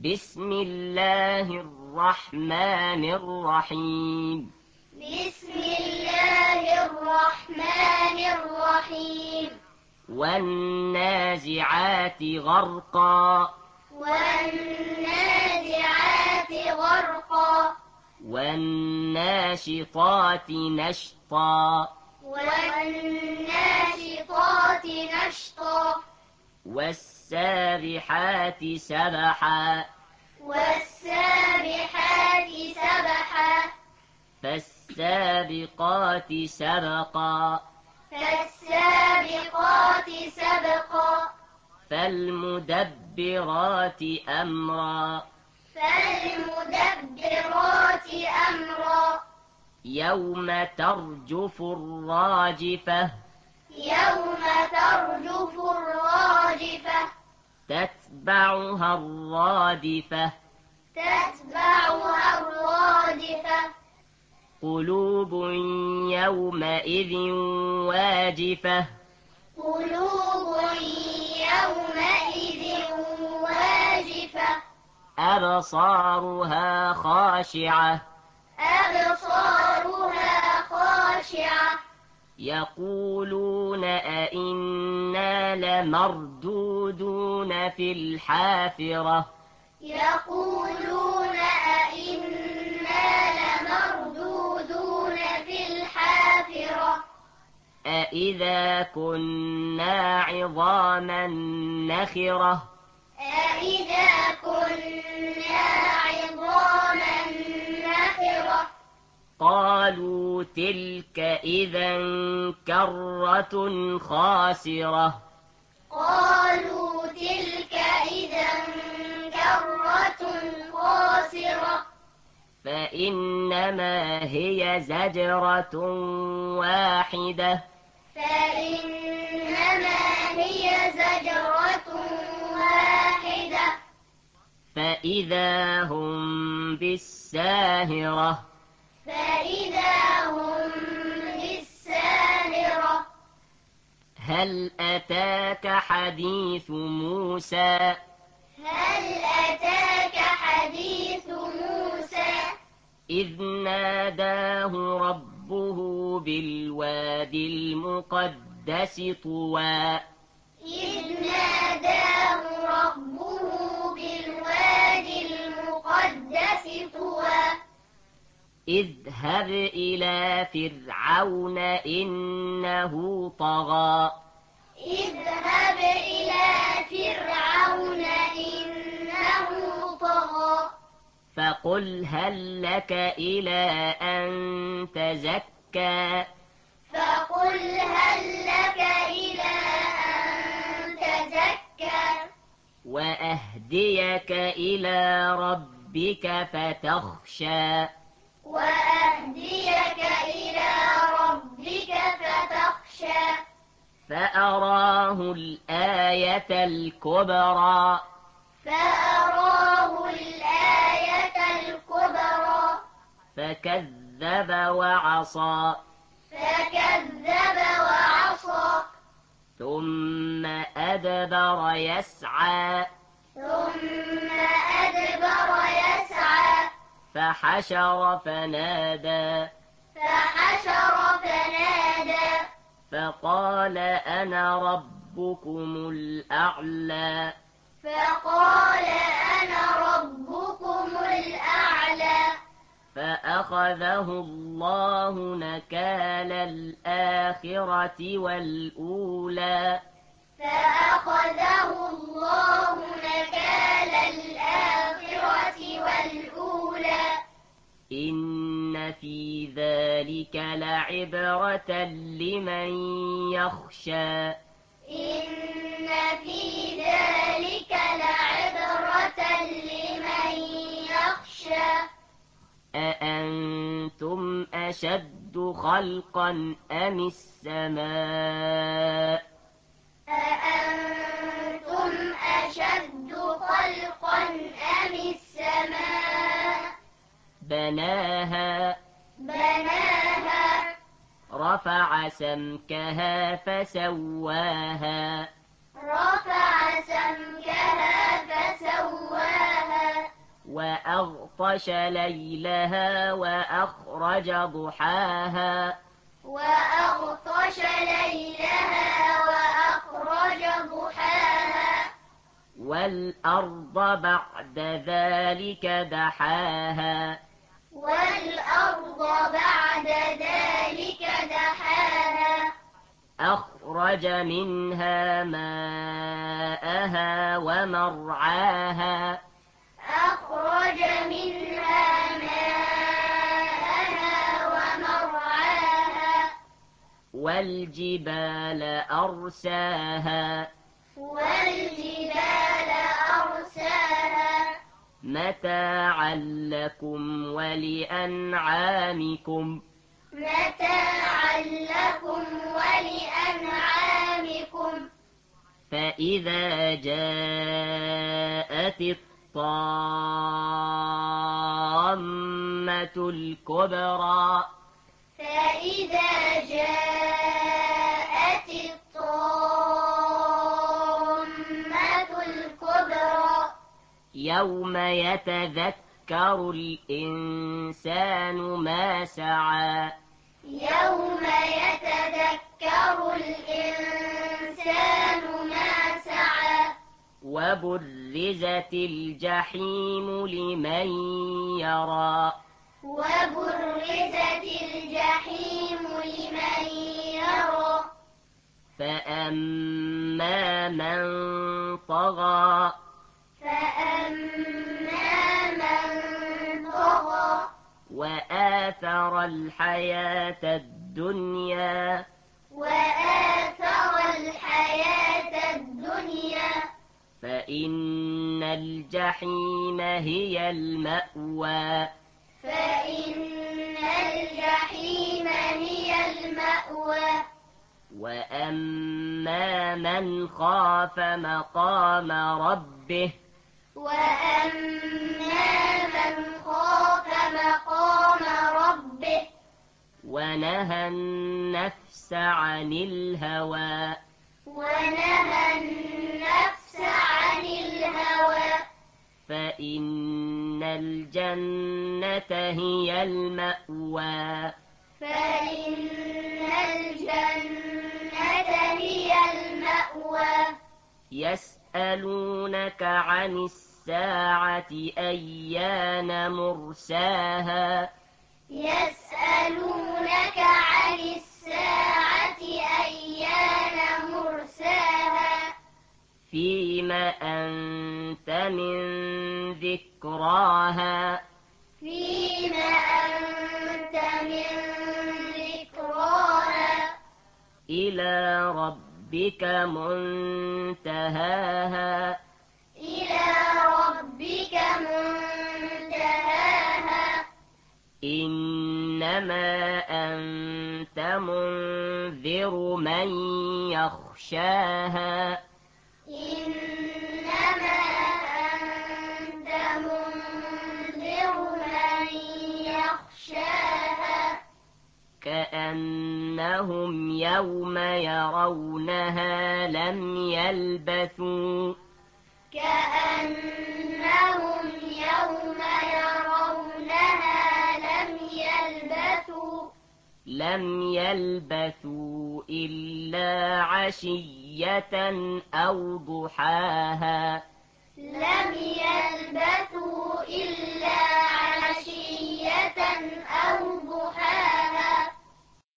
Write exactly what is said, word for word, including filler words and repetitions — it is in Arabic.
بسم الله الرحمن الرحيم بسم الله الرحمن الرحيم والنازعات غرقا والنازعات غرقا والناشطات نشطا والناشطات نشطا والسابحات سبحا والسابحات سبحا فالسابقات سبقا فالسابقات سبقا فالمدبرات أمرا فالمدبرات أمرا يوم ترجف الراجفة يوم ترجف الراجفة تتبعها الرادفة تتبعها الرادفة قلوب يومئذ واجفة قلوب يومئذ واجفة أبصارها خاشعة أبصارها خاشعة يقولون أئنا لمردودون في الحافرة يقولون أئنا لمردودون في الحافرة أئذا كنا عظاما نخرة أئذا كنا عظاما نخرة قالوا تلك إذا كرة خاسرة قالوا تلك إذا كرة خاسرة فإنما هي زجرة واحدة فإنما هي زجرة واحدة فإذا هم بالساهرة فإذا هم بالساهرة هل أتاك حديث موسى هل أتاك حديث موسى إذ ناداه ربه بالوادي المقدس طوى إذ ناداه ربه بالوادي المقدس طوى اذهب إلى فرعون إنه طغى اذهب إلى فرعون إنه طغى فقل هل لك إلى أن تزكى فقل هل لك إلى أن تزكى وأهديك إلى ربك فتخشى وأهديك إلى ربك فتخشى فأراه الآية الكبرى فأراه الآية الكبرى فكذب وعصى فكذب وعصى ثم أدبر يسعى ثم أدبر يسعى فحشر فنادى فحشر فنادى فقال أنا ربكم الأعلى فقال أنا ربكم الأعلى فأخذه الله نكال الآخرة والأولى فأخذه الله نكال الآخرة والأولى إن في ذلك لعبرة لمن يخشى إن في ذلك لعبرة لمن يخشى أأنتم أشد خلقا أم السماء أأنتم أشد خلقا أم السماء بناها بناها رفع سمكها فسواها رفع سمكها فسواها وأغطش ليلها وأخرج ضحاها وأغطش ليلها وأخرج ضحاها والأرض بعد ذلك دحاها والأرض بعد ذلك دحاها أخرج منها ماءها ومرعاها أخرج منها ماءها ومرعاها والجبال أرساها والجبال أرساها متاعا لكم ولأنعامكم متاعا لكم ولأنعامكم فإذا جاءت الطامة الكبرى فإذا جاءت الطامة الكبرى يوم يتذكر الإنسان ما سعى يوم يتذكر الإنسان ما سعى وبرزت الجحيم لمن يرى وبرزت الجحيم لمن يرى فأما من طغى فأما من طغى وآثر الحياة الدنيا وآثر الحياة الدنيا فإن الجحيم هي المأوى فإن الجحيم هي المأوى وأما من خاف مقام ربه وأما من خاف مقام ربه ونهى النفس عن الهوى ونهى النفس عن الهوى فإن الجنة هي المأوى فإن الجنة هي المأوى يسألونك عن الساعة أيان مرساها يسألونك عن الساعة أيان مرساها فيما أنت من ذكراها فيما أنت من ذكراها إلى ربك منتهاها إلى ربك منتهاها إنما أنت منذر من يخشاها إنما أنت منذر من يخشاها كأنهم يوم يرونها لم يلبثوا كأنهم يوم يرونها لم يلبثوا لم يلبثوا إلا عشية أو ضحاها لم يلبثوا